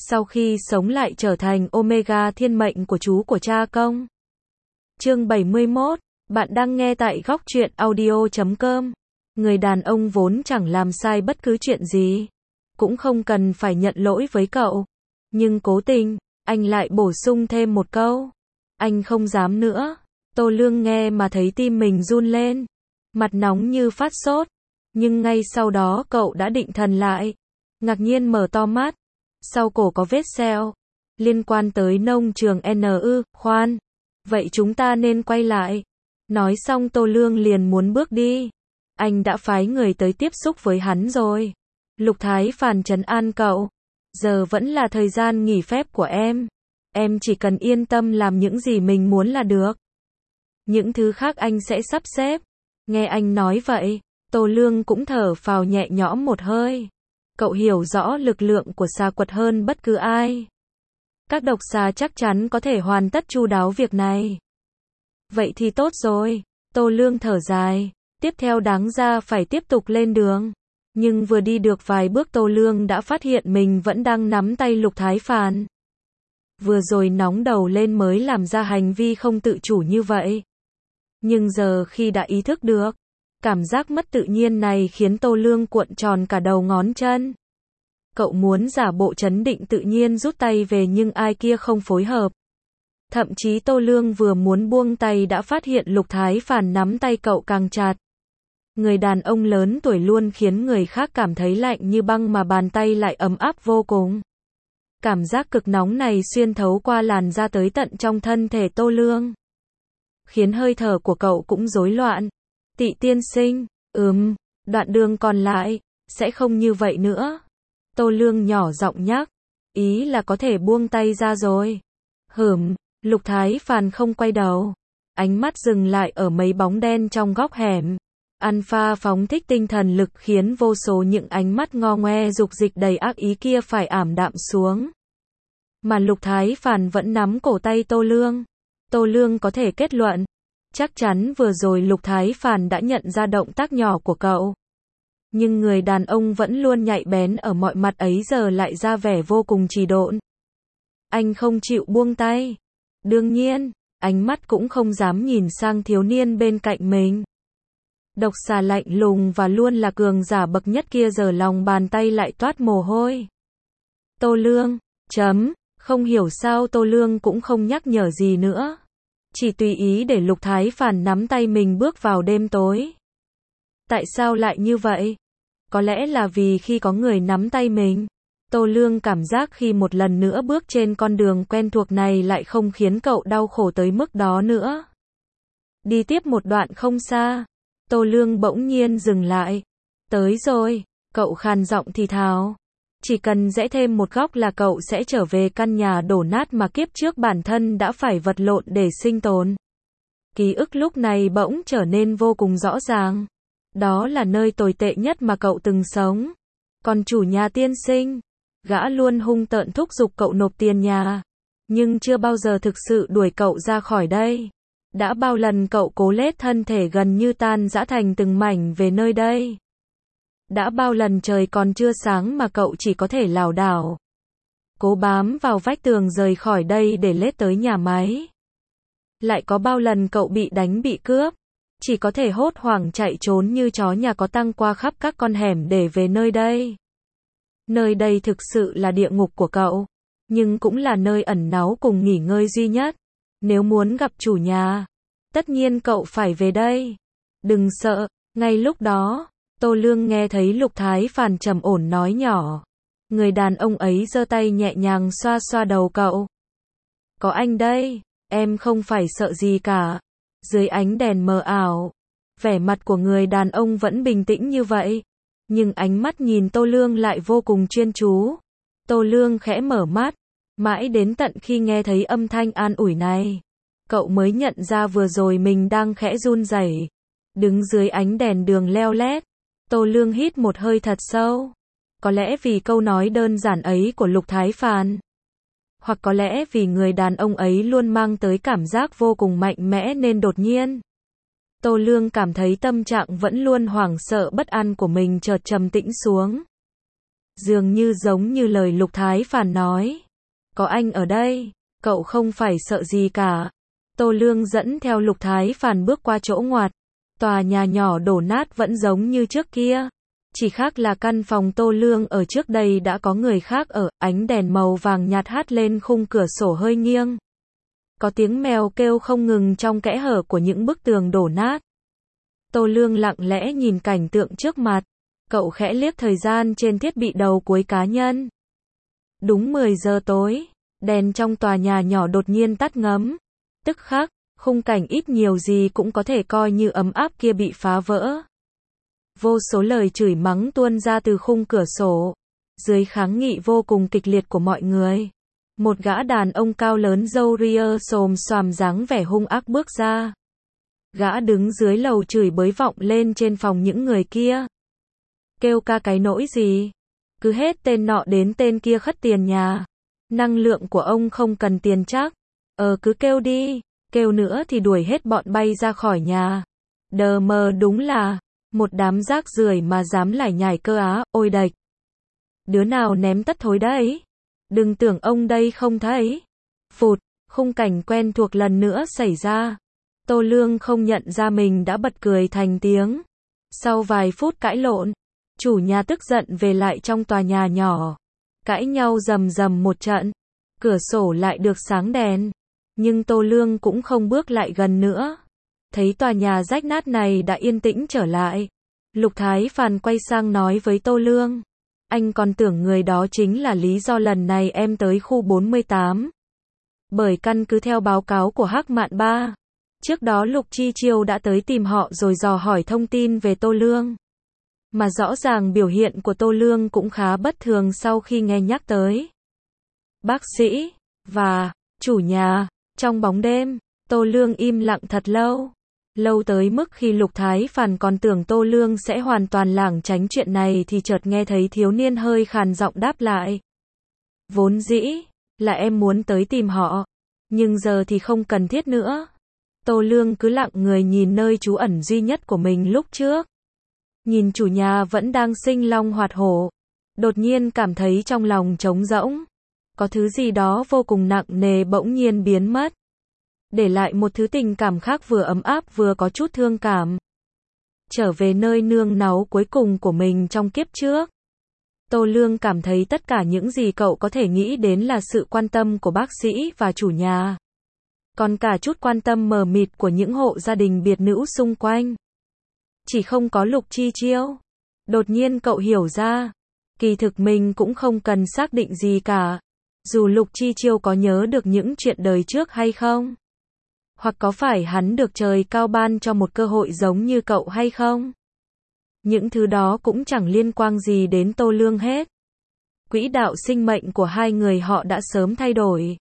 sau khi sống lại trở thành Omega thiên mệnh của chú của cha công. Chương 71, bạn đang nghe tại góc truyện audio.com. Người đàn ông vốn chẳng làm sai bất cứ chuyện gì, cũng không cần phải nhận lỗi với cậu. Nhưng cố tình, anh lại bổ sung thêm một câu. Anh không dám nữa. Tô Lương nghe mà thấy tim mình run lên. Mặt nóng như phát sốt. Nhưng ngay sau đó cậu đã định thần lại. Ngạc nhiên mở to mắt. Sau cổ có vết sẹo. Liên quan tới nông trường NU, khoan. Vậy chúng ta nên quay lại. Nói xong Tô Lương liền muốn bước đi. Anh đã phái người tới tiếp xúc với hắn rồi. Lục Thái Phàn trấn an cậu. Giờ vẫn là thời gian nghỉ phép của em. Em chỉ cần yên tâm làm những gì mình muốn là được. Những thứ khác anh sẽ sắp xếp. Nghe anh nói vậy, Tô Lương cũng thở phào nhẹ nhõm một hơi. Cậu hiểu rõ lực lượng của xà quật hơn bất cứ ai. Các độc xà chắc chắn có thể hoàn tất chu đáo việc này. Vậy thì tốt rồi. Tô Lương thở dài. Tiếp theo đáng ra phải tiếp tục lên đường. Nhưng vừa đi được vài bước Tô Lương đã phát hiện mình vẫn đang nắm tay Lục Thái Phàn. Vừa rồi nóng đầu lên mới làm ra hành vi không tự chủ như vậy. Nhưng giờ khi đã ý thức được, cảm giác mất tự nhiên này khiến Tô Lương cuộn tròn cả đầu ngón chân. Cậu muốn giả bộ trấn định tự nhiên rút tay về nhưng ai kia không phối hợp. Thậm chí Tô Lương vừa muốn buông tay đã phát hiện Lục Thái Phàn nắm tay cậu càng chặt. Người đàn ông lớn tuổi luôn khiến người khác cảm thấy lạnh như băng mà bàn tay lại ấm áp vô cùng. Cảm giác cực nóng này xuyên thấu qua làn da tới tận trong thân thể Tô Lương. Khiến hơi thở của cậu cũng rối loạn. Tị tiên sinh, đoạn đường còn lại, sẽ không như vậy nữa. Tô Lương nhỏ giọng nhắc, ý là có thể buông tay ra rồi. Lục Thái Phàn không quay đầu. Ánh mắt dừng lại ở mấy bóng đen trong góc hẻm. Alpha phóng thích tinh thần lực khiến vô số những ánh mắt ngo ngoe dục dịch đầy ác ý kia phải ảm đạm xuống. Mà Lục Thái Phàn vẫn nắm cổ tay Tô Lương. Tô Lương có thể kết luận. Chắc chắn vừa rồi Lục Thái Phàn đã nhận ra động tác nhỏ của cậu. Nhưng người đàn ông vẫn luôn nhạy bén ở mọi mặt ấy giờ lại ra vẻ vô cùng trì độn. Anh không chịu buông tay. Đương nhiên, ánh mắt cũng không dám nhìn sang thiếu niên bên cạnh mình. Độc xà lạnh lùng và luôn là cường giả bậc nhất kia giờ lòng bàn tay lại toát mồ hôi. Tô Lương, không hiểu sao Tô Lương cũng không nhắc nhở gì nữa. Chỉ tùy ý để Lục Thái Phàn nắm tay mình bước vào đêm tối. Tại sao lại như vậy? Có lẽ là vì khi có người nắm tay mình, Tô Lương cảm giác khi một lần nữa bước trên con đường quen thuộc này lại không khiến cậu đau khổ tới mức đó nữa. Đi tiếp một đoạn không xa, Tô Lương bỗng nhiên dừng lại. Tới rồi, cậu khàn giọng thì thào. Chỉ cần rẽ thêm một góc là cậu sẽ trở về căn nhà đổ nát mà kiếp trước bản thân đã phải vật lộn để sinh tồn. Ký ức lúc này bỗng trở nên vô cùng rõ ràng. Đó là nơi tồi tệ nhất mà cậu từng sống. Còn chủ nhà tiên sinh, gã luôn hung tợn thúc giục cậu nộp tiền nhà. Nhưng chưa bao giờ thực sự đuổi cậu ra khỏi đây. Đã bao lần cậu cố lết thân thể gần như tan rã thành từng mảnh về nơi đây. Đã bao lần trời còn chưa sáng mà cậu chỉ có thể lảo đảo. Cố bám vào vách tường rời khỏi đây để lết tới nhà máy. Lại có bao lần cậu bị đánh bị cướp. Chỉ có thể hốt hoảng chạy trốn như chó nhà có tăng qua khắp các con hẻm để về nơi đây. Nơi đây thực sự là địa ngục của cậu. Nhưng cũng là nơi ẩn náu cùng nghỉ ngơi duy nhất. Nếu muốn gặp chủ nhà, tất nhiên cậu phải về đây. Đừng sợ. Ngay lúc đó, Tô Lương nghe thấy Lục Thái Phàn trầm ổn nói nhỏ. Người đàn ông ấy giơ tay nhẹ nhàng xoa xoa đầu cậu. Có anh đây, em không phải sợ gì cả. Dưới ánh đèn mờ ảo, vẻ mặt của người đàn ông vẫn bình tĩnh như vậy. Nhưng ánh mắt nhìn Tô Lương lại vô cùng chuyên chú. Tô Lương khẽ mở mắt. Mãi đến tận khi nghe thấy âm thanh an ủi này, cậu mới nhận ra vừa rồi mình đang khẽ run rẩy. Đứng dưới ánh đèn đường leo lét, Tô Lương hít một hơi thật sâu. Có lẽ vì câu nói đơn giản ấy của Lục Thái Phàn. Hoặc có lẽ vì người đàn ông ấy luôn mang tới cảm giác vô cùng mạnh mẽ nên đột nhiên. Tô Lương cảm thấy tâm trạng vẫn luôn hoảng sợ bất an của mình chợt trầm tĩnh xuống. Dường như giống như lời Lục Thái Phàn nói. Có anh ở đây, cậu không phải sợ gì cả. Tô Lương dẫn theo Lục Thái Phàn bước qua chỗ ngoặt. Tòa nhà nhỏ đổ nát vẫn giống như trước kia. Chỉ khác là căn phòng Tô Lương ở trước đây đã có người khác ở, ánh đèn màu vàng nhạt hắt lên khung cửa sổ hơi nghiêng. Có tiếng mèo kêu không ngừng trong kẽ hở của những bức tường đổ nát. Tô Lương lặng lẽ nhìn cảnh tượng trước mặt. Cậu khẽ liếc thời gian trên thiết bị đầu cuối cá nhân. Đúng 10 giờ tối, đèn trong tòa nhà nhỏ đột nhiên tắt ngấm. Tức khắc, khung cảnh ít nhiều gì cũng có thể coi như ấm áp kia bị phá vỡ. Vô số lời chửi mắng tuôn ra từ khung cửa sổ. Dưới kháng nghị vô cùng kịch liệt của mọi người, một gã đàn ông cao lớn râu ria xồm xoàm dáng vẻ hung ác bước ra. Gã đứng dưới lầu chửi bới vọng lên trên phòng những người kia. Kêu ca cái nỗi gì? Cứ hết tên nọ đến tên kia khất tiền nhà. Năng lượng của ông không cần tiền chắc. Cứ kêu đi, kêu nữa thì đuổi hết bọn bay ra khỏi nhà. Đờ mờ đúng là một đám rác rưởi mà dám lải nhải cơ á, ôi đạch. Đứa nào ném tất thối đấy? Đừng tưởng ông đây không thấy. Phụt, khung cảnh quen thuộc lần nữa xảy ra. Tô Lương không nhận ra mình đã bật cười thành tiếng. Sau vài phút cãi lộn, chủ nhà tức giận về lại trong tòa nhà nhỏ. Cãi nhau rầm rầm một trận. Cửa sổ lại được sáng đèn. Nhưng Tô Lương cũng không bước lại gần nữa. Thấy tòa nhà rách nát này đã yên tĩnh trở lại. Lục Thái Phàn quay sang nói với Tô Lương. Anh còn tưởng người đó chính là lý do lần này em tới khu 48. Bởi căn cứ theo báo cáo của Hắc Mạn Ba, trước đó Lục Chi Chiêu đã tới tìm họ rồi dò hỏi thông tin về Tô Lương. Mà rõ ràng biểu hiện của Tô Lương cũng khá bất thường sau khi nghe nhắc tới bác sĩ và chủ nhà. Trong bóng đêm, Tô Lương im lặng thật lâu. Lâu tới mức khi Lục Thái Phàn còn tưởng Tô Lương sẽ hoàn toàn lảng tránh chuyện này thì chợt nghe thấy thiếu niên hơi khàn giọng đáp lại. Vốn dĩ là em muốn tới tìm họ, nhưng giờ thì không cần thiết nữa. Tô Lương cứ lặng người nhìn nơi trú ẩn duy nhất của mình lúc trước. Nhìn chủ nhà vẫn đang sinh long hoạt hổ. Đột nhiên cảm thấy trong lòng trống rỗng. Có thứ gì đó vô cùng nặng nề bỗng nhiên biến mất. Để lại một thứ tình cảm khác vừa ấm áp vừa có chút thương cảm. Trở về nơi nương náu cuối cùng của mình trong kiếp trước. Tô Lương cảm thấy tất cả những gì cậu có thể nghĩ đến là sự quan tâm của bác sĩ và chủ nhà. Còn cả chút quan tâm mờ mịt của những hộ gia đình biệt nữ xung quanh. Chỉ không có Lục Chi Chiêu. Đột nhiên cậu hiểu ra. Kỳ thực mình cũng không cần xác định gì cả. Dù Lục Chi Chiêu có nhớ được những chuyện đời trước hay không. Hoặc có phải hắn được trời cao ban cho một cơ hội giống như cậu hay không? Những thứ đó cũng chẳng liên quan gì đến Tô Lương hết. Quỹ đạo sinh mệnh của hai người họ đã sớm thay đổi.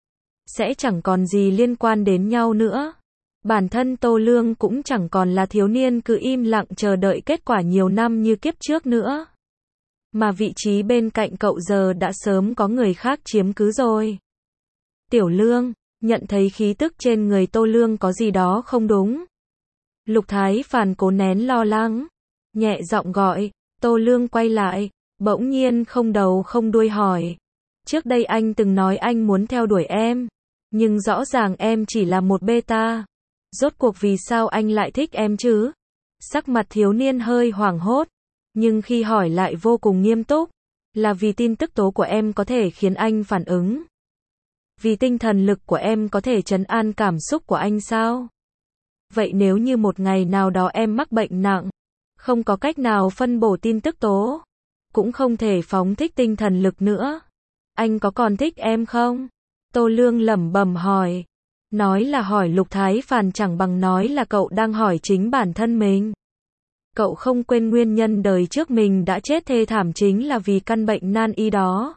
Sẽ chẳng còn gì liên quan đến nhau nữa. Bản thân Tô Lương cũng chẳng còn là thiếu niên cứ im lặng chờ đợi kết quả nhiều năm như kiếp trước nữa. Mà vị trí bên cạnh cậu giờ đã sớm có người khác chiếm cứ rồi. Tiểu Lương, nhận thấy khí tức trên người Tô Lương có gì đó không đúng. Lục Thái Phàn cố nén lo lắng. Nhẹ giọng gọi, Tô Lương quay lại, bỗng nhiên không đầu không đuôi hỏi. Trước đây anh từng nói anh muốn theo đuổi em. Nhưng rõ ràng em chỉ là một beta. Rốt cuộc vì sao anh lại thích em chứ? Sắc mặt thiếu niên hơi hoảng hốt. Nhưng khi hỏi lại vô cùng nghiêm túc. Là vì tin tức tố của em có thể khiến anh phản ứng. Vì tinh thần lực của em có thể trấn an cảm xúc của anh sao? Vậy nếu như một ngày nào đó em mắc bệnh nặng, không có cách nào phân bổ tin tức tố, cũng không thể phóng thích tinh thần lực nữa, anh có còn thích em không? Tô Lương lẩm bẩm hỏi. Nói là hỏi Lục Thái Phàn chẳng bằng nói là cậu đang hỏi chính bản thân mình. Cậu không quên nguyên nhân đời trước mình đã chết thê thảm chính là vì căn bệnh nan y đó.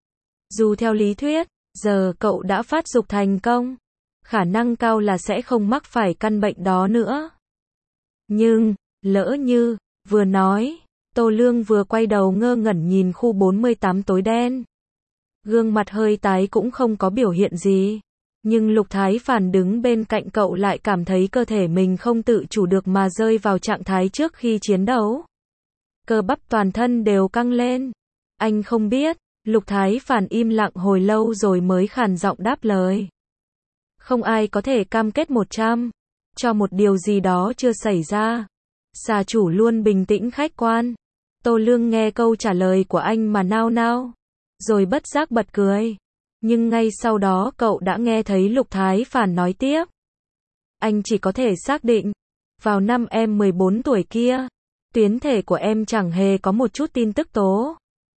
Dù theo lý thuyết, giờ cậu đã phát dục thành công, khả năng cao là sẽ không mắc phải căn bệnh đó nữa. Nhưng, lỡ như, vừa nói, Tô Lương vừa quay đầu ngơ ngẩn nhìn khu 48 tối đen. Gương mặt hơi tái cũng không có biểu hiện gì. Nhưng Lục Thái Phàn đứng bên cạnh cậu lại cảm thấy cơ thể mình không tự chủ được mà rơi vào trạng thái trước khi chiến đấu. Cơ bắp toàn thân đều căng lên. Anh không biết. Lục Thái Phản im lặng hồi lâu rồi mới khàn giọng đáp lời. Không ai có thể cam kết 100 cho một điều gì đó chưa xảy ra. Xà chủ luôn bình tĩnh khách quan. Tô Lương nghe câu trả lời của anh mà nao nao, rồi bất giác bật cười. Nhưng ngay sau đó cậu đã nghe thấy Lục Thái Phản nói tiếp. Anh chỉ có thể xác định, vào năm em 14 tuổi kia, tuyến thể của em chẳng hề có một chút tin tức tố.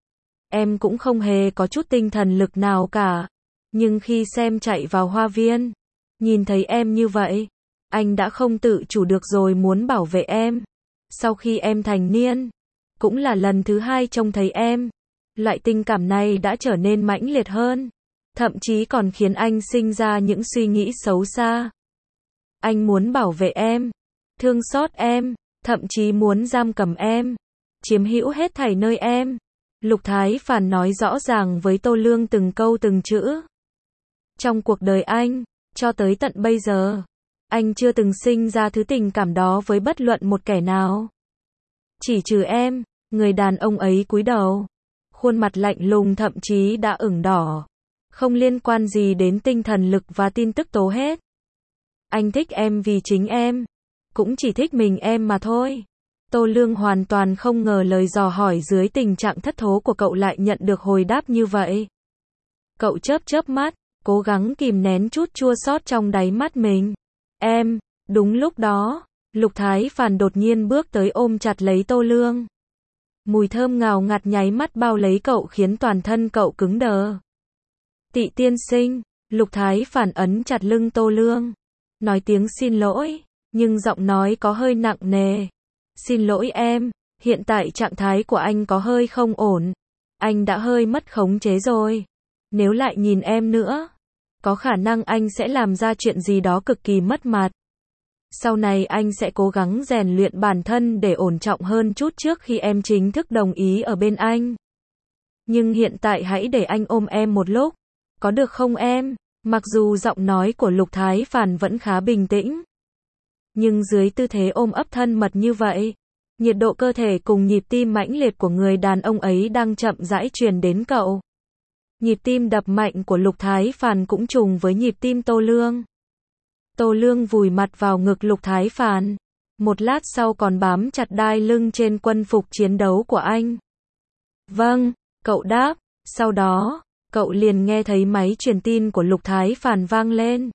Em cũng không hề có chút tinh thần lực nào cả. Nhưng khi xem chạy vào hoa viên, nhìn thấy em như vậy, anh đã không tự chủ được rồi muốn bảo vệ em. Sau khi em thành niên, cũng là lần thứ 2 trông thấy em, loại tình cảm này đã trở nên mãnh liệt hơn, thậm chí còn khiến anh sinh ra những suy nghĩ xấu xa. Anh muốn bảo vệ em, thương xót em, thậm chí muốn giam cầm em, chiếm hữu hết thảy nơi em. Lục Thái Phản nói rõ ràng với Tô Lương từng câu từng chữ. Trong cuộc đời anh, cho tới tận bây giờ, anh chưa từng sinh ra thứ tình cảm đó với bất luận một kẻ nào. Chỉ trừ em. Người đàn ông ấy cúi đầu, khuôn mặt lạnh lùng thậm chí đã ửng đỏ. Không liên quan gì đến tinh thần lực và tin tức tố hết. Anh thích em vì chính em, cũng chỉ thích mình em mà thôi. Tô Lương hoàn toàn không ngờ lời dò hỏi dưới tình trạng thất thố của cậu lại nhận được hồi đáp như vậy. Cậu chớp chớp mắt, cố gắng kìm nén chút chua xót trong đáy mắt mình. Em. Đúng lúc đó, Lục Thái Phản đột nhiên bước tới ôm chặt lấy Tô Lương. Mùi thơm ngào ngạt nháy mắt bao lấy cậu khiến toàn thân cậu cứng đờ. Tị tiên sinh. Lục Thái Phản ấn chặt lưng Tô Lương, nói tiếng xin lỗi, nhưng giọng nói có hơi nặng nề. Xin lỗi em, hiện tại trạng thái của anh có hơi không ổn. Anh đã hơi mất khống chế rồi. Nếu lại nhìn em nữa, có khả năng anh sẽ làm ra chuyện gì đó cực kỳ mất mặt. Sau này anh sẽ cố gắng rèn luyện bản thân để ổn trọng hơn chút trước khi em chính thức đồng ý ở bên anh. Nhưng hiện tại hãy để anh ôm em một lúc. Có được không em? Mặc dù giọng nói của Lục Thái Phản vẫn khá bình tĩnh, nhưng dưới tư thế ôm ấp thân mật như vậy, nhiệt độ cơ thể cùng nhịp tim mãnh liệt của người đàn ông ấy đang chậm rãi truyền đến cậu. Nhịp tim đập mạnh của Lục Thái Phản cũng trùng với nhịp tim Tô Lương. Tô Lương vùi mặt vào ngực Lục Thái Phản, một lát sau còn bám chặt đai lưng trên quân phục chiến đấu của anh. Vâng, cậu đáp. Sau đó, cậu liền nghe thấy máy truyền tin của Lục Thái Phản vang lên.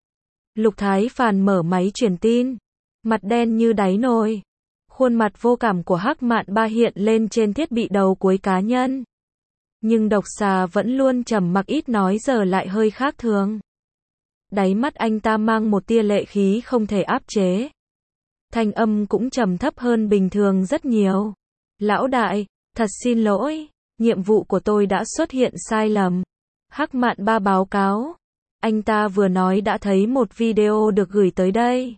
Lục Thái Phản mở máy truyền tin, mặt đen như đáy nồi. Khuôn mặt vô cảm của Hắc Mạn Ba hiện lên trên thiết bị đầu cuối cá nhân. Nhưng Độc Xà vẫn luôn trầm mặc ít nói giờ lại hơi khác thường. Đáy mắt anh ta mang một tia lệ khí không thể áp chế. Thanh âm cũng trầm thấp hơn bình thường rất nhiều. Lão đại, thật xin lỗi, nhiệm vụ của tôi đã xuất hiện sai lầm. Hắc Mạn Ba báo cáo. Anh ta vừa nói đã thấy một video được gửi tới đây.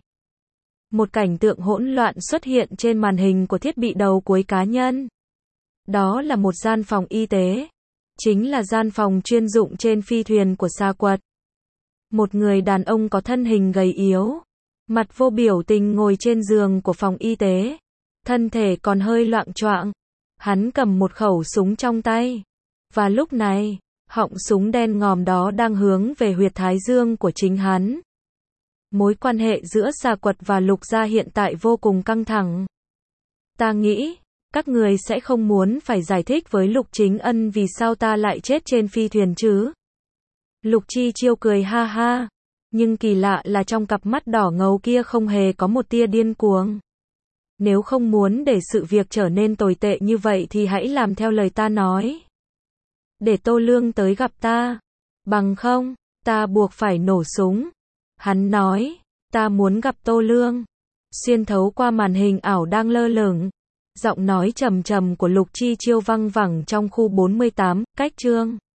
Một cảnh tượng hỗn loạn xuất hiện trên màn hình của thiết bị đầu cuối cá nhân. Đó là một gian phòng y tế. Chính là gian phòng chuyên dụng trên phi thuyền của Sa Quật. Một người đàn ông có thân hình gầy yếu, mặt vô biểu tình ngồi trên giường của phòng y tế. Thân thể còn hơi loạng choạng. Hắn cầm một khẩu súng trong tay. Và lúc này, họng súng đen ngòm đó đang hướng về huyệt thái dương của chính hắn. Mối quan hệ giữa Sa Quật và Lục gia hiện tại vô cùng căng thẳng. Ta nghĩ, các người sẽ không muốn phải giải thích với Lục Chính Ân vì sao ta lại chết trên phi thuyền chứ. Lục Chi Chiêu cười ha ha. Nhưng kỳ lạ là trong cặp mắt đỏ ngầu kia không hề có một tia điên cuồng. Nếu không muốn để sự việc trở nên tồi tệ như vậy thì hãy làm theo lời ta nói. Để Tô Lương tới gặp ta. Bằng không, ta buộc phải nổ súng. Hắn nói, ta muốn gặp Tô Lương. Xuyên thấu qua màn hình ảo đang lơ lửng, giọng nói trầm trầm của Lục Chi Chiêu văng vẳng trong khu 48, cách chương.